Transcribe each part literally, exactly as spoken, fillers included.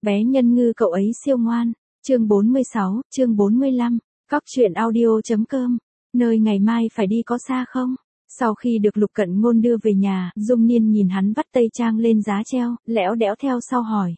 Bé nhân ngư cậu ấy siêu ngoan. Chương bốn mươi sáu, chương bốn mươi lăm, Cóc truyện audio.com. Nơi ngày mai phải đi có xa không? Sau khi được Lục Cận Ngôn đưa về nhà, Dung Niên nhìn hắn vắt tây trang lên giá treo, lẽo đẽo theo sau hỏi.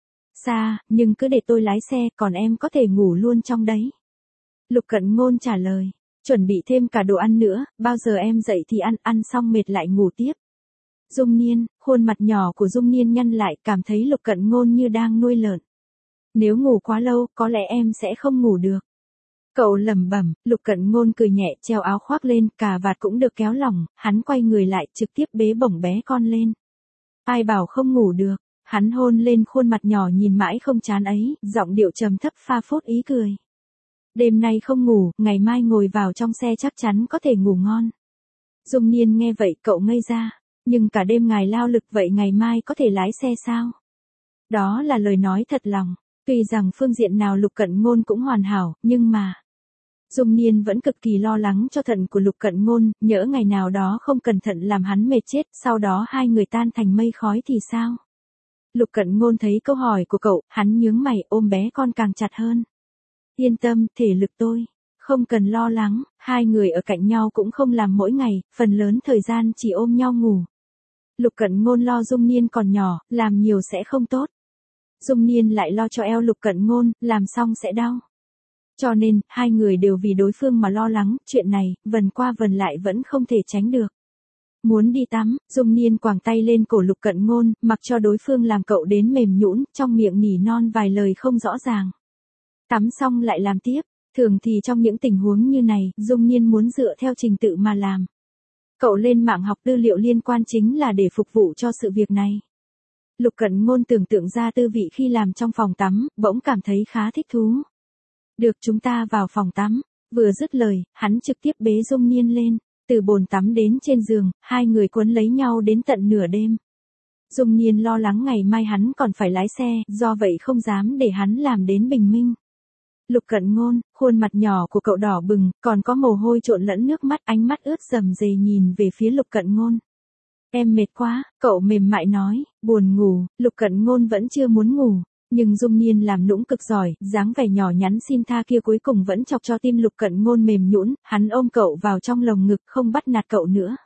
Xa, nhưng cứ để tôi lái xe, còn em có thể ngủ luôn trong đấy. Lục Cận Ngôn trả lời, chuẩn bị thêm cả đồ ăn nữa, bao giờ em dậy thì ăn, ăn xong mệt lại ngủ tiếp. Dung Niên, khuôn mặt nhỏ của Dung Niên nhăn lại, cảm thấy Lục Cận Ngôn như đang nuôi lợn. Nếu ngủ quá lâu, có lẽ em sẽ không ngủ được. Cậu lẩm bẩm. Lục Cận Ngôn cười nhẹ, treo áo khoác lên, cà vạt cũng được kéo lỏng, hắn quay người lại, trực tiếp bế bổng bé con lên. Ai bảo không ngủ được, hắn hôn lên khuôn mặt nhỏ nhìn mãi không chán ấy, giọng điệu trầm thấp pha phốt ý cười. Đêm nay không ngủ, ngày mai ngồi vào trong xe chắc chắn có thể ngủ ngon. Dung Niên nghe vậy cậu ngây ra, nhưng cả đêm ngài lao lực vậy ngày mai có thể lái xe sao? Đó là lời nói thật lòng, tuy rằng phương diện nào Lục Cận Ngôn cũng hoàn hảo, nhưng mà... Dung Niên vẫn cực kỳ lo lắng cho thận của Lục Cận Ngôn, nhỡ ngày nào đó không cẩn thận làm hắn mệt chết, sau đó hai người tan thành mây khói thì sao? Lục Cận Ngôn thấy câu hỏi của cậu, hắn nhướng mày ôm bé con càng chặt hơn. Yên tâm, thể lực tôi, không cần lo lắng, hai người ở cạnh nhau cũng không làm mỗi ngày, phần lớn thời gian chỉ ôm nhau ngủ. Lục Cận Ngôn lo Dung Niên còn nhỏ, làm nhiều sẽ không tốt. Dung Niên lại lo cho eo Lục Cận Ngôn, làm xong sẽ đau. Cho nên, hai người đều vì đối phương mà lo lắng, chuyện này, vần qua vần lại vẫn không thể tránh được. Muốn đi tắm, Dung Niên quàng tay lên cổ Lục Cận Ngôn, mặc cho đối phương làm cậu đến mềm nhũn, trong miệng nỉ non vài lời không rõ ràng. Tắm xong lại làm tiếp, thường thì trong những tình huống như này, Dung Niên muốn dựa theo trình tự mà làm. Cậu lên mạng học tư liệu liên quan chính là để phục vụ cho sự việc này. Lục Cận Ngôn tưởng tượng ra tư vị khi làm trong phòng tắm, bỗng cảm thấy khá thích thú. Được, chúng ta vào phòng tắm. Vừa dứt lời, hắn trực tiếp bế Dung Niên lên, từ bồn tắm đến trên giường, hai người quấn lấy nhau đến tận nửa đêm. Dung Niên lo lắng ngày mai hắn còn phải lái xe, do vậy không dám để hắn làm đến bình minh. Lục Cận Ngôn, khuôn mặt nhỏ của cậu đỏ bừng, còn có mồ hôi trộn lẫn nước mắt, ánh mắt ướt rầm rề nhìn về phía Lục Cận Ngôn. Em mệt quá, cậu mềm mại nói, buồn ngủ. Lục Cận Ngôn vẫn chưa muốn ngủ, nhưng Dung Niên làm nũng cực giỏi, dáng vẻ nhỏ nhắn xin tha kia cuối cùng vẫn chọc cho tim Lục Cận Ngôn mềm nhũn, hắn ôm cậu vào trong lồng ngực không bắt nạt cậu nữa.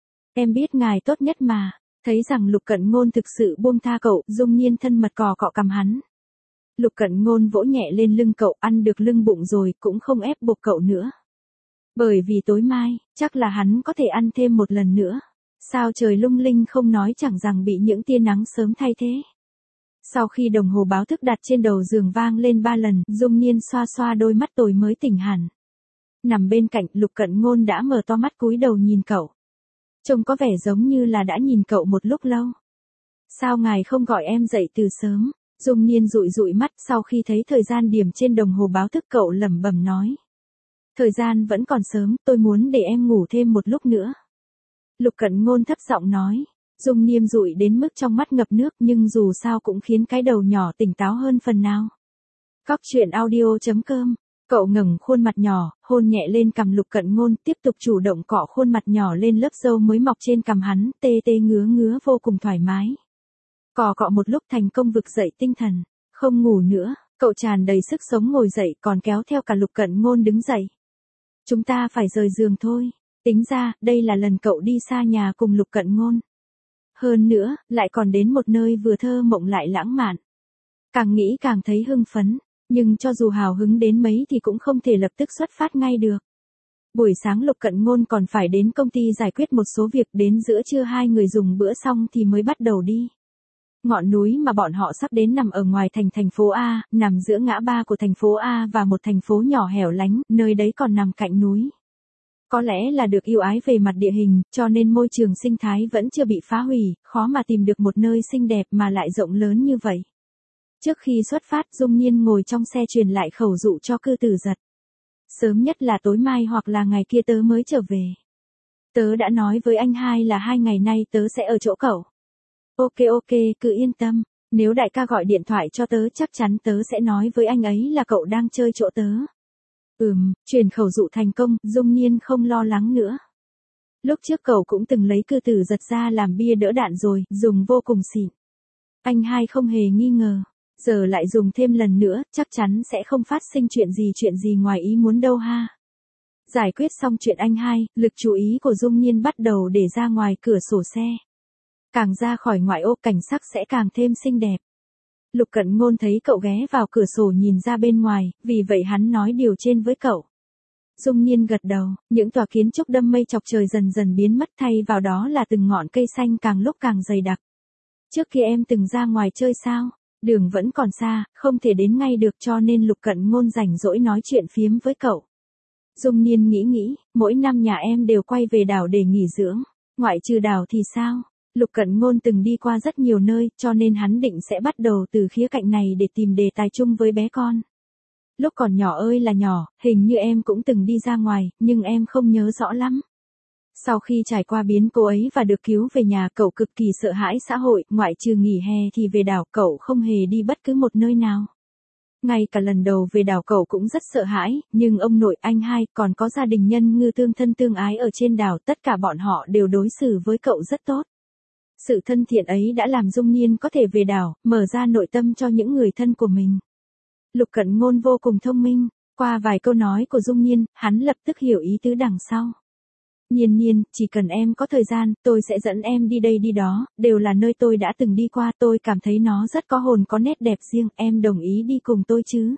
Em biết ngài tốt nhất mà. Thấy rằng Lục Cận Ngôn thực sự buông tha cậu, Dung Niên thân mật cò cọ cằm hắn. Lục Cận Ngôn vỗ nhẹ lên lưng cậu, ăn được lưng bụng rồi, cũng không ép buộc cậu nữa. Bởi vì tối mai, chắc là hắn có thể ăn thêm một lần nữa. Sao trời lung linh không nói chẳng rằng bị những tia nắng sớm thay thế. Sau khi đồng hồ báo thức đặt trên đầu giường vang lên ba lần, Dung Niên xoa xoa đôi mắt tối mới tỉnh hẳn. Nằm bên cạnh, Lục Cận Ngôn đã mở to mắt cúi đầu nhìn cậu. Trông có vẻ giống như là đã nhìn cậu một lúc lâu. Sao ngài không gọi em dậy từ sớm? Dung Niên dụi dụi mắt sau khi thấy thời gian điểm trên đồng hồ báo thức, cậu lẩm bẩm nói. Thời gian vẫn còn sớm, tôi muốn để em ngủ thêm một lúc nữa. Lục Cận Ngôn thấp giọng nói. Dung Niên dụi đến mức trong mắt ngập nước, nhưng dù sao cũng khiến cái đầu nhỏ tỉnh táo hơn phần nào. Cóc truyện audio.com. Cậu ngẩng khuôn mặt nhỏ, hôn nhẹ lên cằm Lục Cận Ngôn, tiếp tục chủ động cọ khuôn mặt nhỏ lên lớp râu mới mọc trên cằm hắn, tê tê ngứa ngứa vô cùng thoải mái. Cọ cọ một lúc thành công vực dậy tinh thần, không ngủ nữa, cậu tràn đầy sức sống ngồi dậy còn kéo theo cả Lục Cận Ngôn đứng dậy. Chúng ta phải rời giường thôi, tính ra, đây là lần cậu đi xa nhà cùng Lục Cận Ngôn. Hơn nữa, lại còn đến một nơi vừa thơ mộng lại lãng mạn. Càng nghĩ càng thấy hưng phấn, nhưng cho dù hào hứng đến mấy thì cũng không thể lập tức xuất phát ngay được. Buổi sáng Lục Cận Ngôn còn phải đến công ty giải quyết một số việc, đến giữa trưa hai người dùng bữa xong thì mới bắt đầu đi. Ngọn núi mà bọn họ sắp đến nằm ở ngoài thành thành phố A, nằm giữa ngã ba của thành phố A và một thành phố nhỏ hẻo lánh, nơi đấy còn nằm cạnh núi. Có lẽ là được ưu ái về mặt địa hình, cho nên môi trường sinh thái vẫn chưa bị phá hủy, khó mà tìm được một nơi xinh đẹp mà lại rộng lớn như vậy. Trước khi xuất phát, Dung Niên ngồi trong xe truyền lại khẩu dụ cho Cư Tử Giật. Sớm nhất là tối mai hoặc là ngày kia tớ mới trở về. Tớ đã nói với anh hai là hai ngày nay tớ sẽ ở chỗ cậu. Ok ok, cứ yên tâm, nếu đại ca gọi điện thoại cho tớ chắc chắn tớ sẽ nói với anh ấy là cậu đang chơi chỗ tớ. Ừm, truyền khẩu dụ thành công, Dung Niên không lo lắng nữa. Lúc trước cậu cũng từng lấy Cư Tử Giật ra làm bia đỡ đạn rồi, dùng vô cùng xịn. Anh hai không hề nghi ngờ. Giờ lại dùng thêm lần nữa, chắc chắn sẽ không phát sinh chuyện gì chuyện gì ngoài ý muốn đâu ha. Giải quyết xong chuyện anh hai, lực chú ý của Dung Nhiên bắt đầu để ra ngoài cửa sổ xe. Càng ra khỏi ngoại ô cảnh sắc sẽ càng thêm xinh đẹp. Lục Cận Ngôn thấy cậu ghé vào cửa sổ nhìn ra bên ngoài, vì vậy hắn nói điều trên với cậu. Dung Nhiên gật đầu, những tòa kiến trúc đâm mây chọc trời dần dần biến mất, thay vào đó là từng ngọn cây xanh càng lúc càng dày đặc. Trước kia em từng ra ngoài chơi sao? Đường vẫn còn xa, không thể đến ngay được, cho nên Lục Cận Ngôn rảnh rỗi nói chuyện phiếm với cậu. Dung Nhiên nghĩ nghĩ, mỗi năm nhà em đều quay về đảo để nghỉ dưỡng, ngoại trừ đảo thì sao? Lục Cận Ngôn từng đi qua rất nhiều nơi, cho nên hắn định sẽ bắt đầu từ khía cạnh này để tìm đề tài chung với bé con. Lúc còn nhỏ ơi là nhỏ, hình như em cũng từng đi ra ngoài, nhưng em không nhớ rõ lắm. Sau khi trải qua biến cố ấy và được cứu về nhà, cậu cực kỳ sợ hãi xã hội, ngoại trừ nghỉ hè thì về đảo cậu không hề đi bất cứ một nơi nào. Ngay cả lần đầu về đảo cậu cũng rất sợ hãi, nhưng ông nội, anh hai, còn có gia đình nhân ngư tương thân tương ái ở trên đảo, tất cả bọn họ đều đối xử với cậu rất tốt. Sự thân thiện ấy đã làm Dung Nhiên có thể về đảo, mở ra nội tâm cho những người thân của mình. Lục Cận Ngôn vô cùng thông minh, qua vài câu nói của Dung Nhiên, hắn lập tức hiểu ý tứ đằng sau. Nhiên Nhiên, chỉ cần em có thời gian, tôi sẽ dẫn em đi đây đi đó, đều là nơi tôi đã từng đi qua, tôi cảm thấy nó rất có hồn có nét đẹp riêng, em đồng ý đi cùng tôi chứ?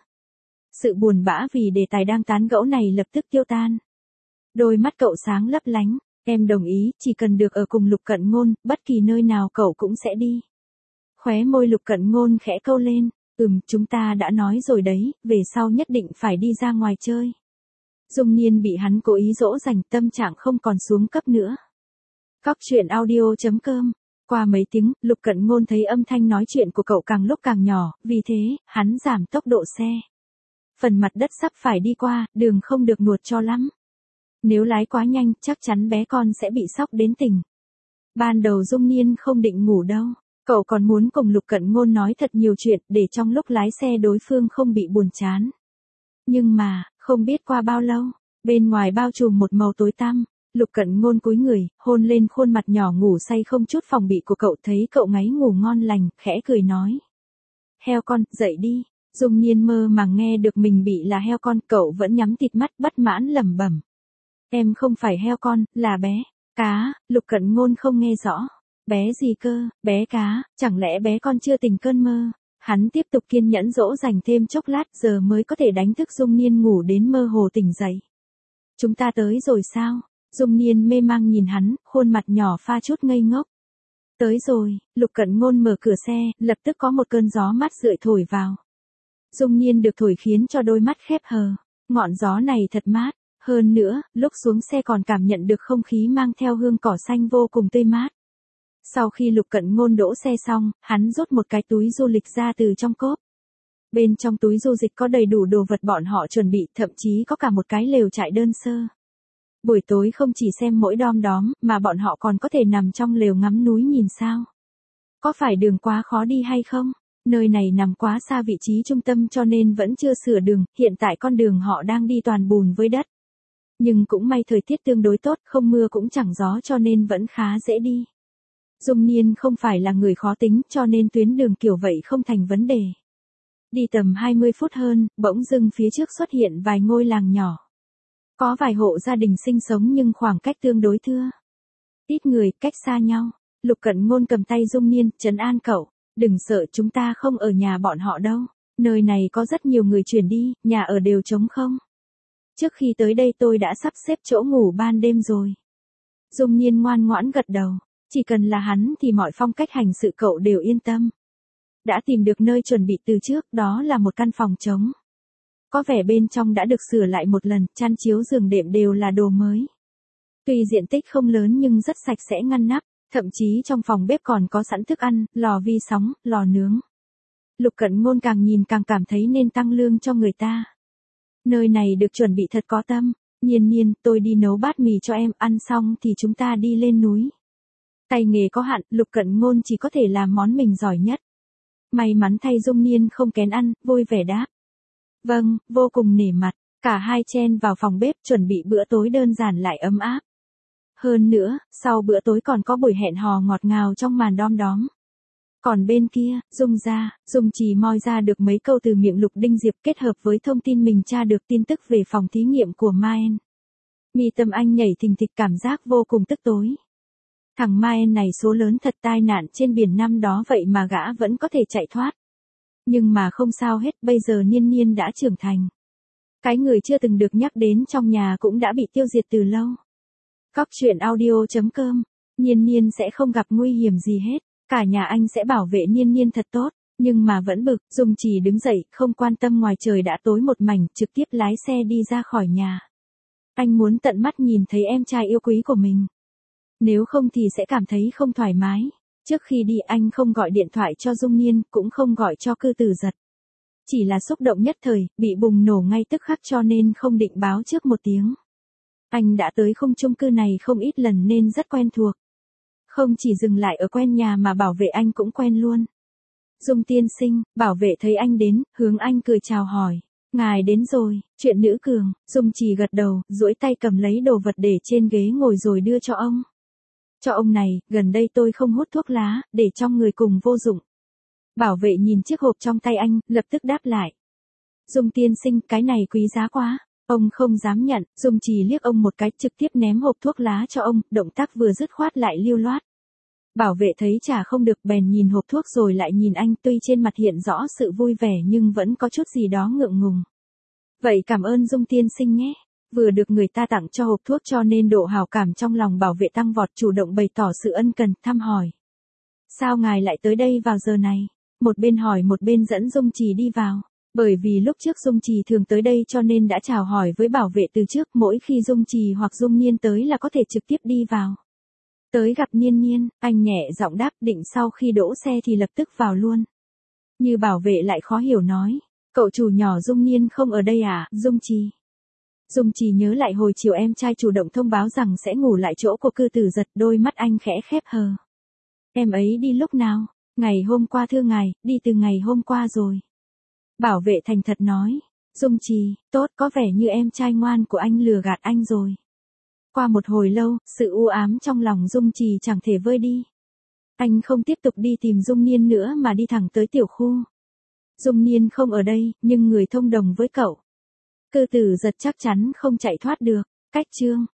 Sự buồn bã vì đề tài đang tán gẫu này lập tức tiêu tan. Đôi mắt cậu sáng lấp lánh, em đồng ý, chỉ cần được ở cùng Lục Cận Ngôn, bất kỳ nơi nào cậu cũng sẽ đi. Khóe môi Lục Cận Ngôn khẽ câu lên, ừm, chúng ta đã nói rồi đấy, về sau nhất định phải đi ra ngoài chơi. Dung Nhiên bị hắn cố ý dỗ dành, tâm trạng không còn xuống cấp nữa. Cóc truyện audio chấm com. Qua mấy tiếng, Lục Cận Ngôn thấy âm thanh nói chuyện của cậu càng lúc càng nhỏ, vì thế, hắn giảm tốc độ xe. Phần mặt đất sắp phải đi qua, đường không được nuột cho lắm. Nếu lái quá nhanh, chắc chắn bé con sẽ bị sốc đến tỉnh. Ban đầu Dung Nhiên không định ngủ đâu. Cậu còn muốn cùng Lục Cận Ngôn nói thật nhiều chuyện, để trong lúc lái xe đối phương không bị buồn chán. Nhưng mà, không biết qua bao lâu, bên ngoài bao trùm một màu tối tăm, Lục Cận Ngôn cúi người, hôn lên khuôn mặt nhỏ ngủ say không chút phòng bị của cậu, thấy cậu ngáy ngủ ngon lành, khẽ cười nói. Heo con, dậy đi. Dung Nhiên mơ màng nghe được mình bị là heo con, cậu vẫn nhắm tịt mắt bất mãn lẩm bẩm. Em không phải heo con, là bé cá. Lục Cận Ngôn không nghe rõ. Bé gì cơ, bé cá, chẳng lẽ bé con chưa tỉnh cơn mơ? Hắn tiếp tục kiên nhẫn dỗ dành thêm chốc lát, giờ mới có thể đánh thức Dung Nhiên ngủ đến mơ hồ tỉnh dậy. Chúng ta tới rồi sao? Dung Nhiên mê mang nhìn hắn, khuôn mặt nhỏ pha chút ngây ngốc. Tới rồi. Lục Cận Ngôn mở cửa xe, lập tức có một cơn gió mát rượi thổi vào. Dung Nhiên được thổi khiến cho đôi mắt khép hờ. Ngọn gió này thật mát. Hơn nữa, lúc xuống xe còn cảm nhận được không khí mang theo hương cỏ xanh vô cùng tươi mát. Sau khi Lục Cận Ngôn đỗ xe xong, hắn rút một cái túi du lịch ra từ trong cốp. Bên trong túi du lịch có đầy đủ đồ vật bọn họ chuẩn bị, thậm chí có cả một cái lều trại đơn sơ. Buổi tối không chỉ xem mỗi đom đóm, mà bọn họ còn có thể nằm trong lều ngắm núi nhìn sao. Có phải đường quá khó đi hay không? Nơi này nằm quá xa vị trí trung tâm cho nên vẫn chưa sửa đường, hiện tại con đường họ đang đi toàn bùn với đất. Nhưng cũng may thời tiết tương đối tốt, không mưa cũng chẳng gió cho nên vẫn khá dễ đi. Dung Nhiên không phải là người khó tính cho nên tuyến đường kiểu vậy không thành vấn đề. Đi tầm hai mươi phút hơn, bỗng dưng phía trước xuất hiện vài ngôi làng nhỏ. Có vài hộ gia đình sinh sống nhưng khoảng cách tương đối thưa. Ít người, cách xa nhau. Lục Cận Ngôn cầm tay Dung Nhiên, trấn an cậu. Đừng sợ, chúng ta không ở nhà bọn họ đâu. Nơi này có rất nhiều người chuyển đi, nhà ở đều trống không. Trước khi tới đây tôi đã sắp xếp chỗ ngủ ban đêm rồi. Dung Nhiên ngoan ngoãn gật đầu. Chỉ cần là hắn thì mọi phong cách hành sự cậu đều yên tâm. Đã tìm được nơi chuẩn bị từ trước, đó là một căn phòng trống. Có vẻ bên trong đã được sửa lại một lần, chăn chiếu giường đệm đều là đồ mới. Tuy diện tích không lớn nhưng rất sạch sẽ ngăn nắp, thậm chí trong phòng bếp còn có sẵn thức ăn, lò vi sóng, lò nướng. Lục Cận Ngôn càng nhìn càng cảm thấy nên tăng lương cho người ta. Nơi này được chuẩn bị thật có tâm. Nhiên Nhiên, tôi đi nấu bát mì cho em, ăn xong thì chúng ta đi lên núi. Tay nghề có hạn, Lục Cận Ngôn chỉ có thể làm món mình giỏi nhất. May mắn thay Dung Nhiên không kén ăn, vui vẻ đáp. Vâng, vô cùng nể mặt. Cả hai chen vào phòng bếp chuẩn bị bữa tối đơn giản lại ấm áp. Hơn nữa, sau bữa tối còn có buổi hẹn hò ngọt ngào trong màn đom đóm. Còn bên kia, Dung ra, Dung Trì moi ra được mấy câu từ miệng Lục Đinh Diệp kết hợp với thông tin mình tra được tin tức về phòng thí nghiệm của Maen. Mi tâm anh nhảy thình thịch cảm giác vô cùng tức tối. Thằng Maen này số lớn thật, tai nạn trên biển năm đó vậy mà gã vẫn có thể chạy thoát. Nhưng mà không sao hết, bây giờ Niên Niên đã trưởng thành. Cái người chưa từng được nhắc đến trong nhà cũng đã bị tiêu diệt từ lâu. Cóc truyện audio chấm com, Niên Niên sẽ không gặp nguy hiểm gì hết, cả nhà anh sẽ bảo vệ Niên Niên thật tốt, nhưng mà vẫn bực, Dung Trì đứng dậy, không quan tâm ngoài trời đã tối một mảnh, trực tiếp lái xe đi ra khỏi nhà. Anh muốn tận mắt nhìn thấy em trai yêu quý của mình. Nếu không thì sẽ cảm thấy không thoải mái. Trước khi đi anh không gọi điện thoại cho Dung Niên, cũng không gọi cho Cư Tử Giật. Chỉ là xúc động nhất thời, bị bùng nổ ngay tức khắc cho nên không định báo trước một tiếng. Anh đã tới khung chung cư này không ít lần nên rất quen thuộc. Không chỉ dừng lại ở quen nhà mà bảo vệ anh cũng quen luôn. Dung tiên sinh, bảo vệ thấy anh đến, hướng anh cười chào hỏi. Ngài đến rồi, chuyện nữ cường, Dung Trì gật đầu, duỗi tay cầm lấy đồ vật để trên ghế ngồi rồi đưa cho ông. Cho ông này, gần đây tôi không hút thuốc lá, để trong người cùng vô dụng. Bảo vệ nhìn chiếc hộp trong tay anh, lập tức đáp lại. Dung tiên sinh, cái này quý giá quá. Ông không dám nhận, Dung Trì liếc ông một cái, trực tiếp ném hộp thuốc lá cho ông, động tác vừa dứt khoát lại lưu loát. Bảo vệ thấy chả không được bèn nhìn hộp thuốc rồi lại nhìn anh, tuy trên mặt hiện rõ sự vui vẻ nhưng vẫn có chút gì đó ngượng ngùng. Vậy cảm ơn Dung tiên sinh nhé. Vừa được người ta tặng cho hộp thuốc cho nên độ hào cảm trong lòng bảo vệ tăng vọt, chủ động bày tỏ sự ân cần, thăm hỏi. Sao ngài lại tới đây vào giờ này? Một bên hỏi một bên dẫn Dung Trì đi vào. Bởi vì lúc trước Dung Trì thường tới đây cho nên đã chào hỏi với bảo vệ từ trước, mỗi khi Dung Trì hoặc Dung Niên tới là có thể trực tiếp đi vào. Tới gặp Niên Niên, anh nhẹ giọng đáp, định sau khi đỗ xe thì lập tức vào luôn. Như bảo vệ lại khó hiểu nói, cậu chủ nhỏ Dung Niên không ở đây à, Dung Trì. Dung Trì nhớ lại hồi chiều em trai chủ động thông báo rằng sẽ ngủ lại chỗ của Cư Tử Giật, đôi mắt anh khẽ khép hờ. Em ấy đi lúc nào? Ngày hôm qua thưa ngài, đi từ ngày hôm qua rồi. Bảo vệ thành thật nói, Dung Trì, tốt, có vẻ như em trai ngoan của anh lừa gạt anh rồi. Qua một hồi lâu, sự u ám trong lòng Dung Trì chẳng thể vơi đi. Anh không tiếp tục đi tìm Dung Niên nữa mà đi thẳng tới tiểu khu. Dung Niên không ở đây, nhưng người thông đồng với cậu. Cư Tử Giật chắc chắn không chạy thoát được. Cách chương